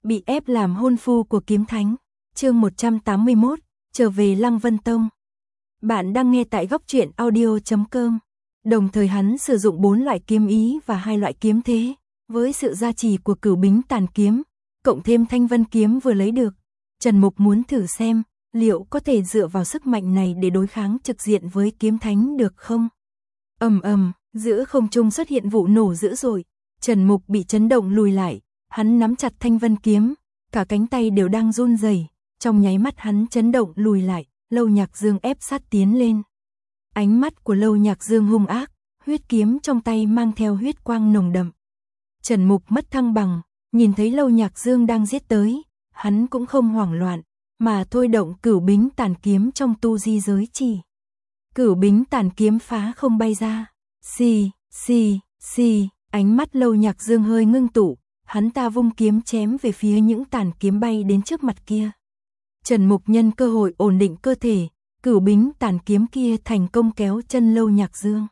Bị ép làm hôn phu của kiếm thánh. Chương 181, trở về Lăng Vân Tông. Bạn đang nghe tại góc truyện audio.com. Đồng thời hắn sử dụng 4 loại kiếm ý và 2 loại kiếm thế, với sự gia trì của Cửu Bính Tàn kiếm, cộng thêm Thanh Vân kiếm vừa lấy được. Trần Mục muốn thử xem, liệu có thể dựa vào sức mạnh này để đối kháng trực diện với kiếm thánh được không? Ầm ầm, giữa không trung xuất hiện vụ nổ dữ dội. Trần Mục bị chấn động lùi lại, hắn nắm chặt Thanh Vân kiếm, cả cánh tay đều đang run rẩy. Trong nháy mắt hắn chấn động lùi lại, Lâu Nhạc Dương ép sát tiến lên. Ánh mắt của Lâu Nhạc Dương hung ác, huyết kiếm trong tay mang theo huyết quang nồng đậm. Trần Mục mất thăng bằng, nhìn thấy Lâu Nhạc Dương đang giết tới, hắn cũng không hoảng loạn, mà thôi động Cửu Bính Tàn kiếm trong tu di giới chỉ. Cửu Bính Tàn kiếm phá không bay ra. Xì, xì, xì, ánh mắt Lâu Nhạc Dương hơi ngưng tụ, hắn ta vung kiếm chém về phía những tàn kiếm bay đến trước mặt kia. Trần Mục nhân cơ hội ổn định cơ thể, Cửu Bính Tàn kiếm kia thành công kéo chân Lâu Nhạc Dương.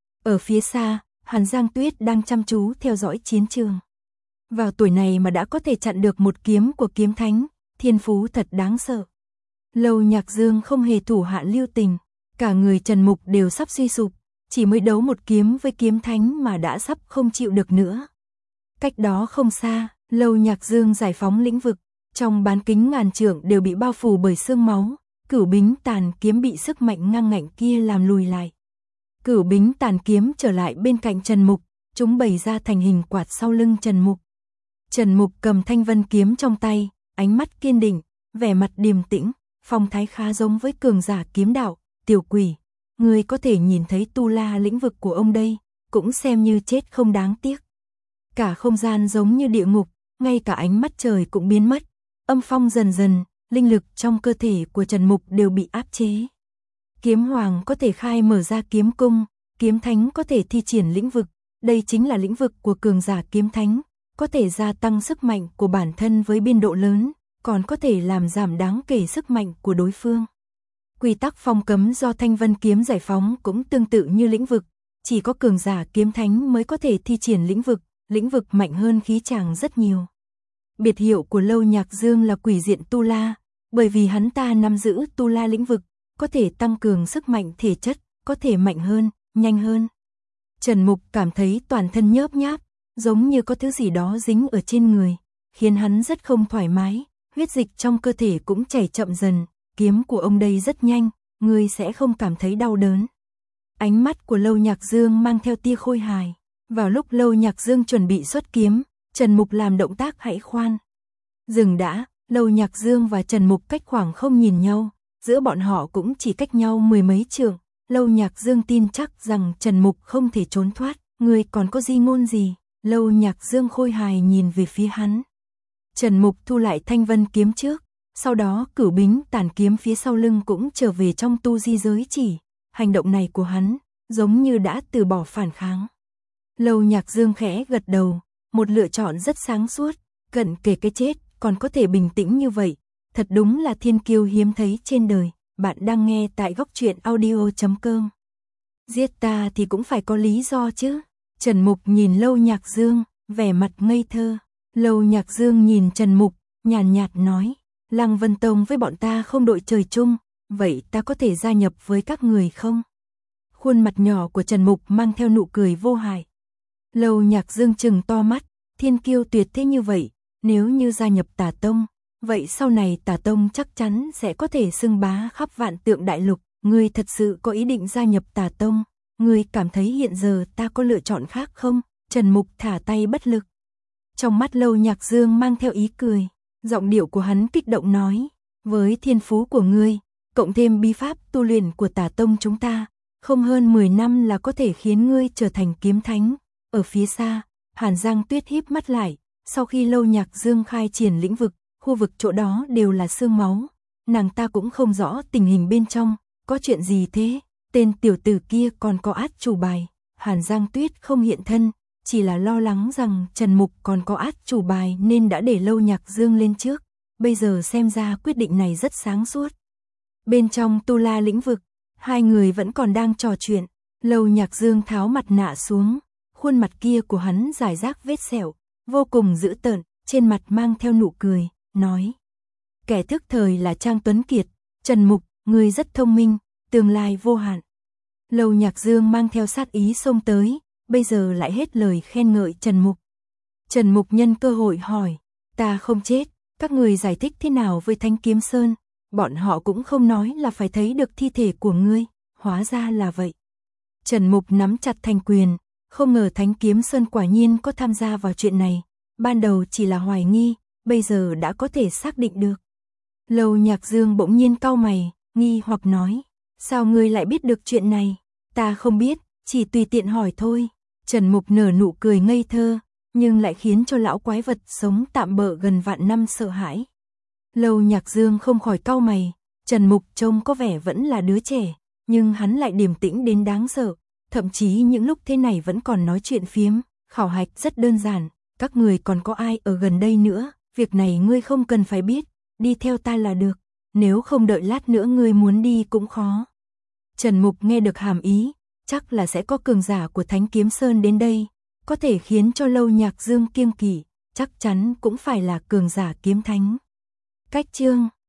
Ở phía xa, Hàn Giang Tuyết đang chăm chú theo dõi chiến trường. Vào tuổi này mà đã có thể chặn được một kiếm của kiếm thánh, thiên phú thật đáng sợ. Lâu Nhạc Dương không hề thủ hạ lưu tình, cả người Trần Mục đều sắp suy sụp, chỉ mới đấu một kiếm với kiếm thánh mà đã sắp không chịu được nữa. Cách đó không xa, Lâu Nhạc Dương giải phóng lĩnh vực, trong bán kính ngàn trượng đều bị bao phủ bởi xương máu, Cửu Bính Tàn kiếm bị sức mạnh ngang ngạnh kia làm lùi lại. Cửu Bính Tàn kiếm trở lại bên cạnh Trần Mục, chúng bày ra thành hình quạt sau lưng Trần Mục. Trần Mục cầm Thanh Vân kiếm trong tay, ánh mắt kiên định, vẻ mặt điềm tĩnh, phong thái khá giống với cường giả kiếm đạo. Tiểu quỷ, ngươi có thể nhìn thấy tu la lĩnh vực của ông đây, cũng xem như chết không đáng tiếc. Cả không gian giống như địa ngục, ngay cả ánh mắt trời cũng biến mất, âm phong dần dần, linh lực trong cơ thể của Trần Mục đều bị áp chế. Kiếm hoàng có thể khai mở ra kiếm cung, kiếm thánh có thể thi triển lĩnh vực, đây chính là lĩnh vực của cường giả kiếm thánh, có thể gia tăng sức mạnh của bản thân với biên độ lớn, còn có thể làm giảm đáng kể sức mạnh của đối phương. Quy tắc phong cấm do Thanh Vân kiếm giải phóng cũng tương tự như lĩnh vực, chỉ có cường giả kiếm thánh mới có thể thi triển lĩnh vực mạnh hơn khí tràng rất nhiều. Biệt hiệu của Lâu Nhạc Dương là Quỷ Diện Tu La, bởi vì hắn ta nắm giữ Tu La lĩnh vực, có thể tăng cường sức mạnh thể chất, có thể mạnh hơn, nhanh hơn. Trần Mục cảm thấy toàn thân nhớp nháp, giống như có thứ gì đó dính ở trên người, khiến hắn rất không thoải mái, huyết dịch trong cơ thể cũng chảy chậm dần. Kiếm của ông đây rất nhanh, ngươi sẽ không cảm thấy đau đớn. Ánh mắt của Lâu Nhạc Dương mang theo tia khôi hài. Vào lúc Lâu Nhạc Dương chuẩn bị xuất kiếm, Trần Mục làm động tác hãy khoan. Dừng đã, Lâu Nhạc Dương và Trần Mục cách khoảng không nhìn nhau, giữa bọn họ cũng chỉ cách nhau 10 mấy trượng. Lâu Nhạc Dương tin chắc rằng Trần Mục không thể trốn thoát, ngươi còn có di ngôn gì? Lâu Nhạc Dương khôi hài nhìn về phía hắn. Trần Mục thu lại Thanh Vân kiếm trước. Sau đó Cửu Bính Tàn kiếm phía sau lưng cũng trở về trong tu di giới chỉ. Hành động này của hắn giống như đã từ bỏ phản kháng. Lâu Nhạc Dương khẽ gật đầu, một lựa chọn rất sáng suốt, cận kề cái chết còn có thể bình tĩnh như vậy, thật đúng là thiên kiêu hiếm thấy trên đời. Bạn đang nghe tại góc truyện audio.com. Giết ta thì cũng phải có lý do chứ. Trần Mục nhìn Lâu Nhạc Dương, vẻ mặt ngây thơ. Lâu Nhạc Dương nhìn Trần Mục, nhàn nhạt nói: Lăng Vân Tông với bọn ta không đội trời chung, vậy ta có thể gia nhập với các người không? Khuôn mặt nhỏ của Trần Mục mang theo nụ cười vô hại. Lâu Nhạc Dương trừng to mắt, thiên kiêu tuyệt thế như vậy, nếu như gia nhập Tà Tông, vậy sau này Tà Tông chắc chắn sẽ có thể xưng bá khắp Vạn Tượng Đại Lục. Ngươi thật sự có ý định gia nhập Tà Tông? Ngươi cảm thấy hiện giờ ta có lựa chọn khác không? Trần Mục thả tay bất lực. Trong mắt Lâu Nhạc Dương mang theo ý cười. Giọng điệu của hắn kích động nói, với thiên phú của ngươi, cộng thêm bí pháp tu luyện của Tà Tông chúng ta, không hơn 10 năm là có thể khiến ngươi trở thành kiếm thánh. Ở phía xa, Hàn Giang Tuyết híp mắt lại, sau khi Lâu Nhạc Dương khai triển lĩnh vực, khu vực chỗ đó đều là xương máu. Nàng ta cũng không rõ tình hình bên trong, có chuyện gì thế, tên tiểu tử kia còn có át chủ bài. Hàn Giang Tuyết không hiện thân, chỉ là lo lắng rằng Trần Mục còn có át chủ bài nên đã để Lâu Nhạc Dương lên trước. Bây giờ xem ra quyết định này rất sáng suốt. Bên trong Tu La lĩnh vực, hai người vẫn còn đang trò chuyện. Lâu Nhạc Dương tháo mặt nạ xuống, khuôn mặt kia của hắn rải rác vết sẹo, vô cùng dữ tợn, trên mặt mang theo nụ cười, nói. Kẻ thức thời là Trang Tuấn Kiệt, Trần Mục, ngươi rất thông minh, tương lai vô hạn. Lâu Nhạc Dương mang theo sát ý xông tới, bây giờ lại hết lời khen ngợi Trần Mục. Trần Mục nhân cơ hội hỏi, ta không chết, các người giải thích thế nào với Thánh Kiếm Sơn? Bọn họ cũng không nói là phải thấy được thi thể của ngươi, hóa ra là vậy. Trần Mục nắm chặt thành quyền, không ngờ Thánh Kiếm Sơn quả nhiên có tham gia vào chuyện này. Ban đầu chỉ là hoài nghi, bây giờ đã có thể xác định được. Lâu Nhạc Dương bỗng nhiên cau mày, nghi hoặc nói, sao ngươi lại biết được chuyện này? Ta không biết, chỉ tùy tiện hỏi thôi. Trần Mục nở nụ cười ngây thơ, nhưng lại khiến cho lão quái vật sống tạm bợ gần vạn năm sợ hãi. Lâu Nhạc Dương không khỏi cau mày, Trần Mục trông có vẻ vẫn là đứa trẻ, nhưng hắn lại điềm tĩnh đến đáng sợ, thậm chí những lúc thế này vẫn còn nói chuyện phiếm, khảo hạch rất đơn giản, các người còn có ai ở gần đây nữa, việc này ngươi không cần phải biết, đi theo ta là được, nếu không đợi lát nữa ngươi muốn đi cũng khó. Trần Mục nghe được hàm ý, chắc là sẽ có cường giả của Thánh Kiếm Sơn đến đây, có thể khiến cho Lâu Nhạc Dương kiêng kỵ, chắc chắn cũng phải là cường giả kiếm thánh. Cách chương